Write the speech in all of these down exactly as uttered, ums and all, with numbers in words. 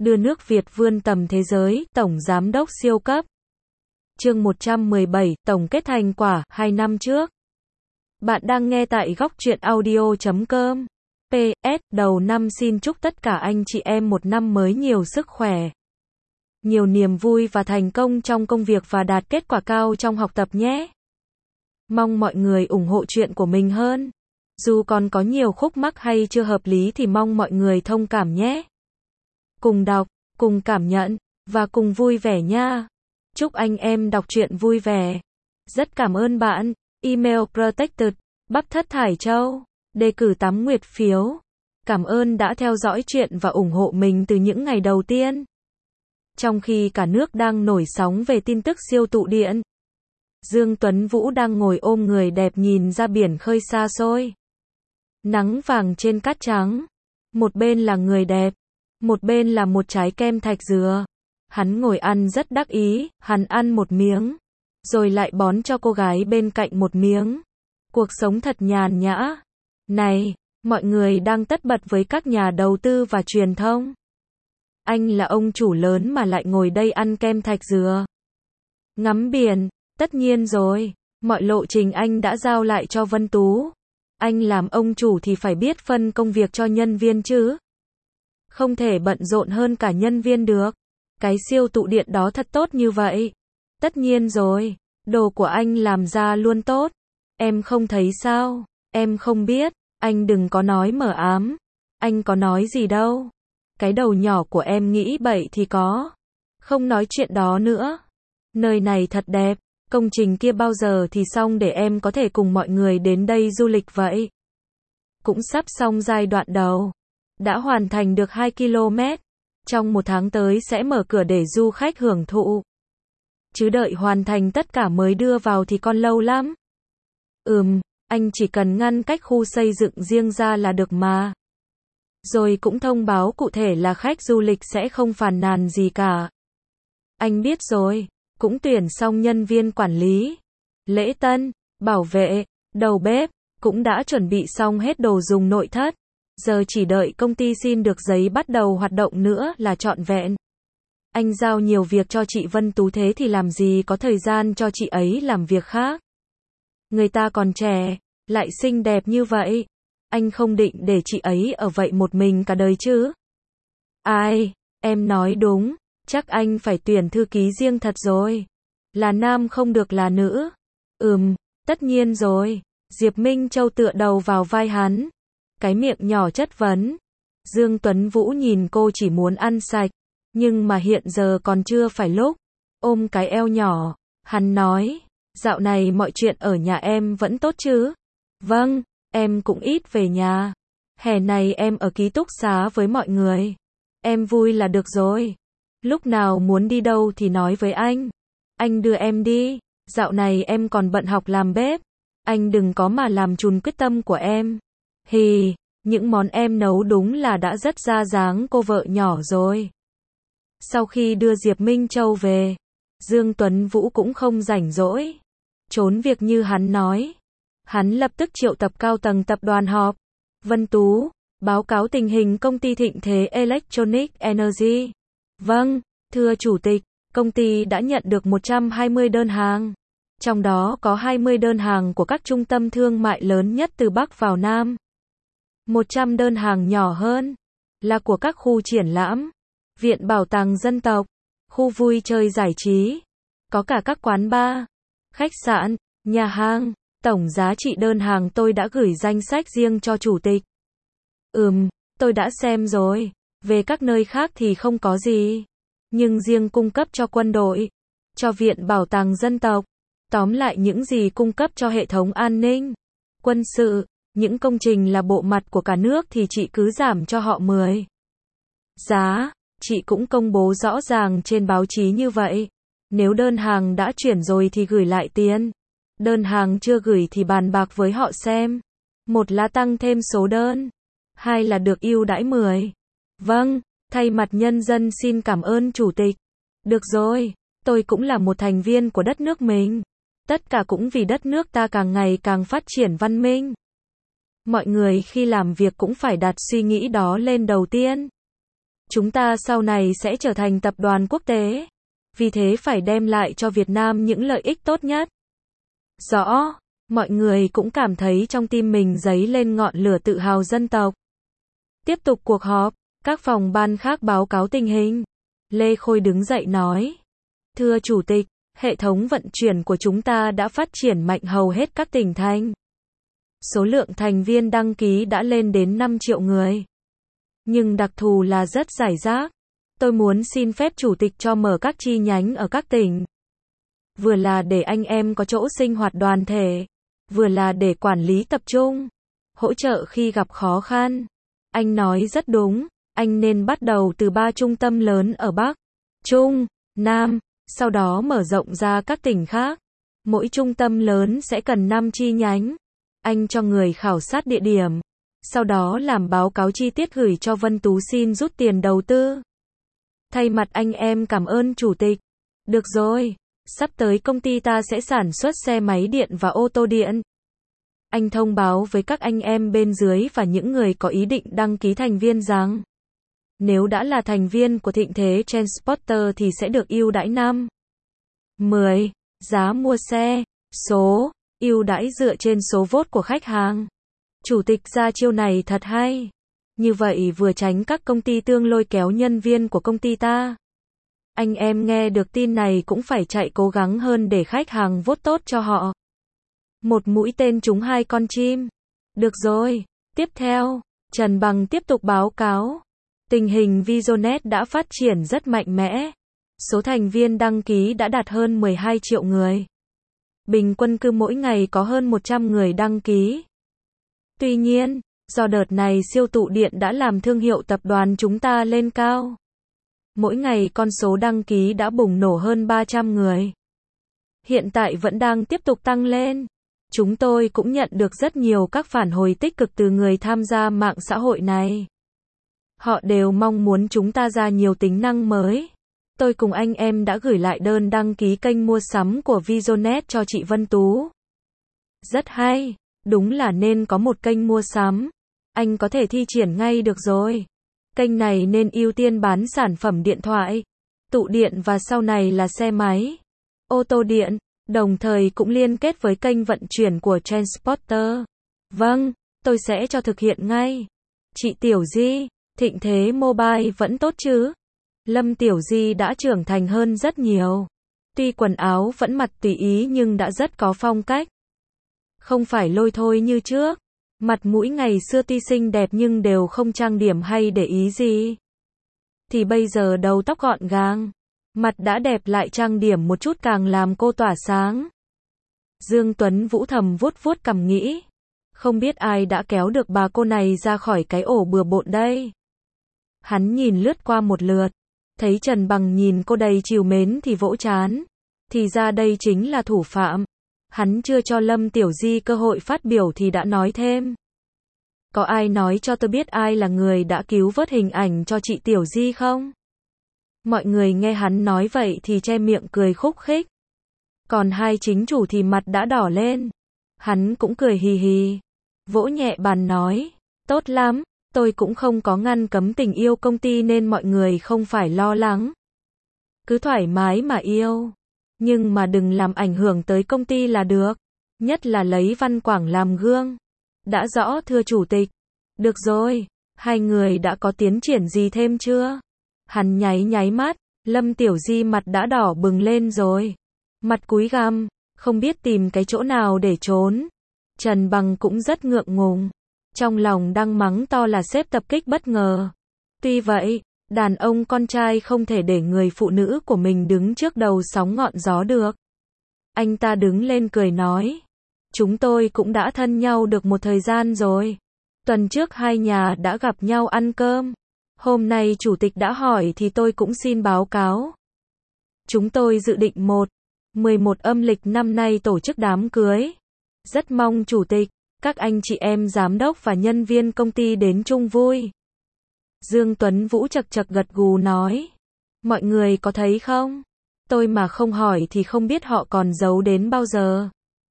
đưa nước Việt vươn tầm thế giới, Tổng Giám đốc siêu cấp. Chương một trăm mười bảy, tổng kết thành quả, hai năm trước. Bạn đang nghe tại góc truyện audio chấm com. pê ét, đầu năm xin chúc tất cả anh chị em một năm mới nhiều sức khỏe, nhiều niềm vui và thành công trong công việc và đạt kết quả cao trong học tập nhé. Mong mọi người ủng hộ chuyện của mình hơn. Dù còn có nhiều khúc mắc hay chưa hợp lý thì mong mọi người thông cảm nhé. Cùng đọc, cùng cảm nhận, và cùng vui vẻ nha. Chúc anh em đọc truyện vui vẻ. Rất cảm ơn bạn. Email Protected, Bắp Thất Thải Châu. Đề cử tám nguyệt phiếu. Cảm ơn đã theo dõi chuyện và ủng hộ mình từ những ngày đầu tiên. Trong khi cả nước đang nổi sóng về tin tức siêu tụ điện, Dương Tuấn Vũ đang ngồi ôm người đẹp nhìn ra biển khơi xa xôi. Nắng vàng trên cát trắng. Một bên là người đẹp, một bên là một trái kem thạch dừa. Hắn ngồi ăn rất đắc ý, hắn ăn một miếng, rồi lại bón cho cô gái bên cạnh một miếng. Cuộc sống thật nhàn nhã. Này, mọi người đang tất bật với các nhà đầu tư và truyền thông. Anh là ông chủ lớn mà lại ngồi đây ăn kem thạch dừa, ngắm biển. Tất nhiên rồi, mọi lộ trình anh đã giao lại cho Vân Tú. Anh làm ông chủ thì phải biết phân công việc cho nhân viên chứ. Không thể bận rộn hơn cả nhân viên được. Cái siêu tụ điện đó thật tốt như vậy. Tất nhiên rồi, đồ của anh làm ra luôn tốt. Em không thấy sao? Em không biết, anh đừng có nói mờ ám. Anh có nói gì đâu. Cái đầu nhỏ của em nghĩ bậy thì có. Không nói chuyện đó nữa. Nơi này thật đẹp. Công trình kia bao giờ thì xong để em có thể cùng mọi người đến đây du lịch vậy? Cũng sắp xong giai đoạn đầu. Đã hoàn thành được hai ki lô mét. Trong một tháng tới sẽ mở cửa để du khách hưởng thụ. Chứ đợi hoàn thành tất cả mới đưa vào thì còn lâu lắm. Ừm, anh chỉ cần ngăn cách khu xây dựng riêng ra là được mà. Rồi cũng thông báo cụ thể là khách du lịch sẽ không phàn nàn gì cả. Anh biết rồi. Cũng tuyển xong nhân viên quản lý, lễ tân, bảo vệ, đầu bếp, cũng đã chuẩn bị xong hết đồ dùng nội thất. Giờ chỉ đợi công ty xin được giấy bắt đầu hoạt động nữa là trọn vẹn. Anh giao nhiều việc cho chị Vân Tú thế thì làm gì có thời gian cho chị ấy làm việc khác. Người ta còn trẻ, lại xinh đẹp như vậy. Anh không định để chị ấy ở vậy một mình cả đời chứ. Ai, em nói đúng. Chắc anh phải tuyển thư ký riêng thật rồi. Là nam không được là nữ. Ừm, tất nhiên rồi. Diệp Minh Châu tựa đầu vào vai hắn. Cái miệng nhỏ chất vấn. Dương Tuấn Vũ nhìn cô chỉ muốn ăn sạch. Nhưng mà hiện giờ còn chưa phải lúc. Ôm cái eo nhỏ. Hắn nói. Dạo này mọi chuyện ở nhà em vẫn tốt chứ? Vâng, em cũng ít về nhà. Hè này em ở ký túc xá với mọi người. Em vui là được rồi. Lúc nào muốn đi đâu thì nói với anh. Anh đưa em đi. Dạo này em còn bận học làm bếp. Anh đừng có mà làm chùn quyết tâm của em. Hì, những món em nấu đúng là đã rất ra dáng cô vợ nhỏ rồi. Sau khi đưa Diệp Minh Châu về, Dương Tuấn Vũ cũng không rảnh rỗi trốn việc như hắn nói. Hắn lập tức triệu tập cao tầng tập đoàn họp. Vân Tú, báo cáo tình hình công ty Thịnh Thế Electronic Energy. Vâng, thưa Chủ tịch, công ty đã nhận được một trăm hai mươi đơn hàng. Trong đó có hai mươi đơn hàng của các trung tâm thương mại lớn nhất từ Bắc vào Nam. một trăm đơn hàng nhỏ hơn là của các khu triển lãm, viện bảo tàng dân tộc, khu vui chơi giải trí, có cả các quán bar, khách sạn, nhà hàng. Tổng giá trị đơn hàng tôi đã gửi danh sách riêng cho Chủ tịch. Ừm, tôi đã xem rồi. Về các nơi khác thì không có gì. Nhưng riêng cung cấp cho quân đội, cho viện bảo tàng dân tộc, tóm lại những gì cung cấp cho hệ thống an ninh, quân sự, những công trình là bộ mặt của cả nước thì chị cứ giảm cho họ mười. Giá, chị cũng công bố rõ ràng trên báo chí như vậy. Nếu đơn hàng đã chuyển rồi thì gửi lại tiền. Đơn hàng chưa gửi thì bàn bạc với họ xem. Một là tăng thêm số đơn. Hai là được ưu đãi mười. Vâng, thay mặt nhân dân xin cảm ơn Chủ tịch. Được rồi, tôi cũng là một thành viên của đất nước mình. Tất cả cũng vì đất nước ta càng ngày càng phát triển văn minh. Mọi người khi làm việc cũng phải đặt suy nghĩ đó lên đầu tiên. Chúng ta sau này sẽ trở thành tập đoàn quốc tế. Vì thế phải đem lại cho Việt Nam những lợi ích tốt nhất. Rõ, mọi người cũng cảm thấy trong tim mình dấy lên ngọn lửa tự hào dân tộc. Tiếp tục cuộc họp, các phòng ban khác báo cáo tình hình. Lê Khôi đứng dậy nói. Thưa Chủ tịch, hệ thống vận chuyển của chúng ta đã phát triển mạnh hầu hết các tỉnh thành. Số lượng thành viên đăng ký đã lên đến năm triệu người. Nhưng đặc thù là rất rải rác. Tôi muốn xin phép Chủ tịch cho mở các chi nhánh ở các tỉnh. Vừa là để anh em có chỗ sinh hoạt đoàn thể, vừa là để quản lý tập trung, hỗ trợ khi gặp khó khăn. Anh nói rất đúng, anh nên bắt đầu từ ba trung tâm lớn ở Bắc, Trung, Nam, sau đó mở rộng ra các tỉnh khác. Mỗi trung tâm lớn sẽ cần năm chi nhánh. Anh cho người khảo sát địa điểm, sau đó làm báo cáo chi tiết gửi cho Vân Tú xin rút tiền đầu tư. Thay mặt anh em cảm ơn Chủ tịch. Được rồi, sắp tới công ty ta sẽ sản xuất xe máy điện và ô tô điện. Anh thông báo với các anh em bên dưới và những người có ý định đăng ký thành viên rằng, nếu đã là thành viên của Thịnh Thế Transporter thì sẽ được ưu đãi năm, mười, giá mua xe, số, ưu đãi dựa trên số vote của khách hàng. Chủ tịch ra chiêu này thật hay. Như vậy vừa tránh các công ty tương lôi kéo nhân viên của công ty ta. Anh em nghe được tin này cũng phải chạy cố gắng hơn để khách hàng vote tốt cho họ. Một mũi tên trúng hai con chim. Được rồi, tiếp theo, Trần Bằng tiếp tục báo cáo. Tình hình Visionet đã phát triển rất mạnh mẽ. Số thành viên đăng ký đã đạt hơn mười hai triệu người. Bình quân cứ mỗi ngày có hơn một trăm người đăng ký. Tuy nhiên, do đợt này siêu tụ điện đã làm thương hiệu tập đoàn chúng ta lên cao. Mỗi ngày con số đăng ký đã bùng nổ hơn ba trăm người. Hiện tại vẫn đang tiếp tục tăng lên. Chúng tôi cũng nhận được rất nhiều các phản hồi tích cực từ người tham gia mạng xã hội này. Họ đều mong muốn chúng ta ra nhiều tính năng mới. Tôi cùng anh em đã gửi lại đơn đăng ký kênh mua sắm của Visionet cho chị Vân Tú. Rất hay, đúng là nên có một kênh mua sắm. Anh có thể thi triển ngay được rồi. Kênh này nên ưu tiên bán sản phẩm điện thoại, tụ điện và sau này là xe máy, ô tô điện, đồng thời cũng liên kết với kênh vận chuyển của Transporter. Vâng, tôi sẽ cho thực hiện ngay. Chị Tiểu Di, Thịnh Thế Mobile vẫn tốt chứ? Lâm Tiểu Di đã trưởng thành hơn rất nhiều. Tuy quần áo vẫn mặc tùy ý nhưng đã rất có phong cách. Không phải lôi thôi như trước. Mặt mũi ngày xưa tuy xinh đẹp nhưng đều không trang điểm hay để ý gì. Thì bây giờ đầu tóc gọn gàng, mặt đã đẹp lại trang điểm một chút càng làm cô tỏa sáng. Dương Tuấn Vũ thầm vuốt vuốt cằm nghĩ. Không biết ai đã kéo được bà cô này ra khỏi cái ổ bừa bộn đây. Hắn nhìn lướt qua một lượt. Thấy Trần Bằng nhìn cô đầy trìu mến thì vỗ chán. Thì ra đây chính là thủ phạm. Hắn chưa cho Lâm Tiểu Di cơ hội phát biểu thì đã nói thêm. Có ai nói cho tôi biết ai là người đã cứu vớt hình ảnh cho chị Tiểu Di không? Mọi người nghe hắn nói vậy thì che miệng cười khúc khích. Còn hai chính chủ thì mặt đã đỏ lên. Hắn cũng cười hì hì. Vỗ nhẹ bàn nói. Tốt lắm, tôi cũng không có ngăn cấm tình yêu công ty nên mọi người không phải lo lắng. Cứ thoải mái mà yêu. Nhưng mà đừng làm ảnh hưởng tới công ty là được. Nhất là lấy Văn Quảng làm gương. Đã rõ thưa Chủ tịch. Được rồi, hai người đã có tiến triển gì thêm chưa? Hắn nháy nháy mắt, Lâm Tiểu Di mặt đã đỏ bừng lên rồi. Mặt cúi gằm, không biết tìm cái chỗ nào để trốn. Trần Bằng cũng rất ngượng ngùng. Trong lòng đang mắng to là sếp tập kích bất ngờ. Tuy vậy, đàn ông con trai không thể để người phụ nữ của mình đứng trước đầu sóng ngọn gió được. Anh ta đứng lên cười nói. Chúng tôi cũng đã thân nhau được một thời gian rồi. Tuần trước hai nhà đã gặp nhau ăn cơm. Hôm nay Chủ tịch đã hỏi thì tôi cũng xin báo cáo. Chúng tôi dự định một, mười một âm lịch năm nay tổ chức đám cưới. Rất mong Chủ tịch, các anh chị em giám đốc và nhân viên công ty đến chung vui. Dương Tuấn Vũ chật chật gật gù nói. Mọi người có thấy không? Tôi mà không hỏi thì không biết họ còn giấu đến bao giờ.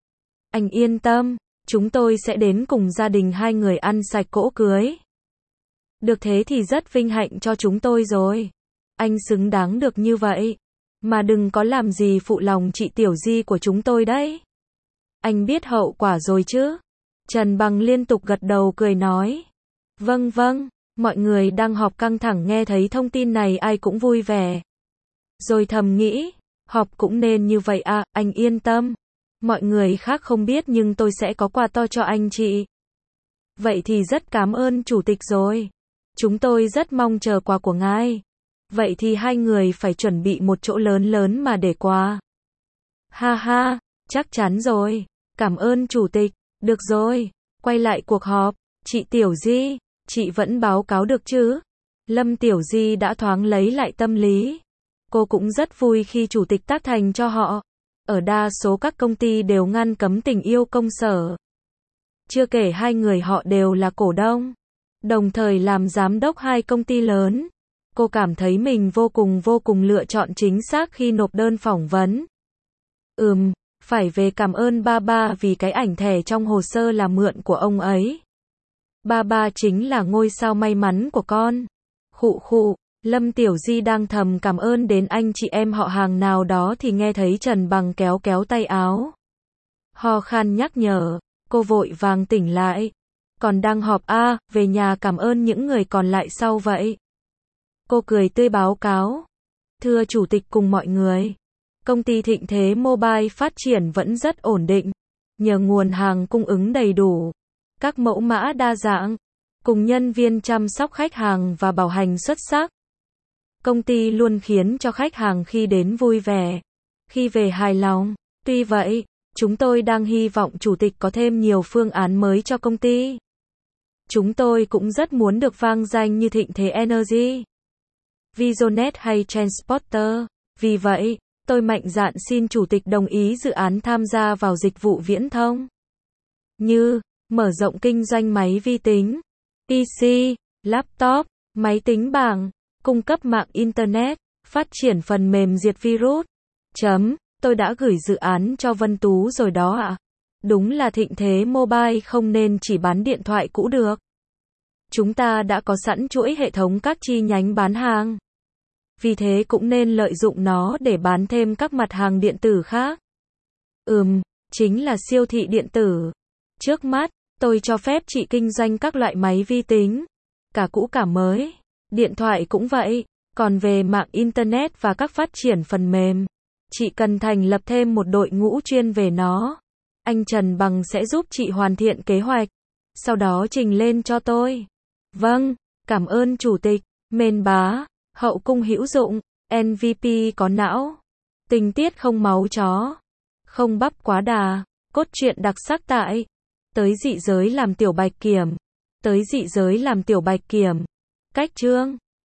Anh yên tâm, chúng tôi sẽ đến cùng gia đình hai người ăn sạch cỗ cưới. Được thế thì rất vinh hạnh cho chúng tôi rồi. Anh xứng đáng được như vậy. Mà đừng có làm gì phụ lòng chị Tiểu Di của chúng tôi đấy. Anh biết hậu quả rồi chứ? Trần Bằng liên tục gật đầu cười nói. Vâng vâng, mọi người đang họp căng thẳng nghe thấy thông tin này ai cũng vui vẻ. Rồi thầm nghĩ, họp cũng nên như vậy à, anh yên tâm. Mọi người khác không biết nhưng tôi sẽ có quà to cho anh chị. Vậy thì rất cảm ơn chủ tịch rồi. Chúng tôi rất mong chờ quà của ngài. Vậy thì hai người phải chuẩn bị một chỗ lớn lớn mà để quà. Ha ha, chắc chắn rồi. Cảm ơn chủ tịch. Được rồi, quay lại cuộc họp. Chị Tiểu Di, chị vẫn báo cáo được chứ? Lâm Tiểu Di đã thoáng lấy lại tâm lý. Cô cũng rất vui khi chủ tịch tác thành cho họ. Ở đa số các công ty đều ngăn cấm tình yêu công sở. Chưa kể hai người họ đều là cổ đông. Đồng thời làm giám đốc hai công ty lớn. Cô cảm thấy mình vô cùng vô cùng lựa chọn chính xác khi nộp đơn phỏng vấn. Ừm, phải về cảm ơn ba ba vì cái ảnh thẻ trong hồ sơ là mượn của ông ấy. Ba ba chính là ngôi sao may mắn của con. Khụ khụ, Lâm Tiểu Di đang thầm cảm ơn đến anh chị em họ hàng nào đó thì nghe thấy Trần Bằng kéo kéo tay áo. Ho khan nhắc nhở, cô vội vàng tỉnh lại. Còn đang họp à, về nhà cảm ơn những người còn lại sau vậy. Cô cười tươi báo cáo. Thưa chủ tịch cùng mọi người. Công ty Thịnh Thế Mobile phát triển vẫn rất ổn định. Nhờ nguồn hàng cung ứng đầy đủ. Các mẫu mã đa dạng. Cùng nhân viên chăm sóc khách hàng và bảo hành xuất sắc. Công ty luôn khiến cho khách hàng khi đến vui vẻ. Khi về hài lòng. Tuy vậy, chúng tôi đang hy vọng chủ tịch có thêm nhiều phương án mới cho công ty. Chúng tôi cũng rất muốn được vang danh như Thịnh Thế Energy, Visionet hay Transporter. Vì vậy, tôi mạnh dạn xin chủ tịch đồng ý dự án tham gia vào dịch vụ viễn thông. Như, mở rộng kinh doanh máy vi tính, pê xê, laptop, máy tính bảng, cung cấp mạng Internet, phát triển phần mềm diệt virus. Chấm, tôi đã gửi dự án cho Vân Tú rồi đó ạ. À. Đúng là Thịnh Thế Mobile không nên chỉ bán điện thoại cũ được. Chúng ta đã có sẵn chuỗi hệ thống các chi nhánh bán hàng. Vì thế cũng nên lợi dụng nó để bán thêm các mặt hàng điện tử khác. Ừm, chính là siêu thị điện tử. Trước mắt, tôi cho phép chị kinh doanh các loại máy vi tính, cả cũ cả mới. Điện thoại cũng vậy, còn về mạng Internet và các phát triển phần mềm, chị cần thành lập thêm một đội ngũ chuyên về nó. Anh Trần Bằng sẽ giúp chị hoàn thiện kế hoạch, sau đó trình lên cho tôi. Vâng, cảm ơn chủ tịch. Mên bá, hậu cung hữu dụng, em vê pê có não, tình tiết không máu chó, không bắp quá đà, cốt truyện đặc sắc tại Tới dị giới làm tiểu bạch kiểm. Tới dị giới làm tiểu bạch kiểm. Cách chương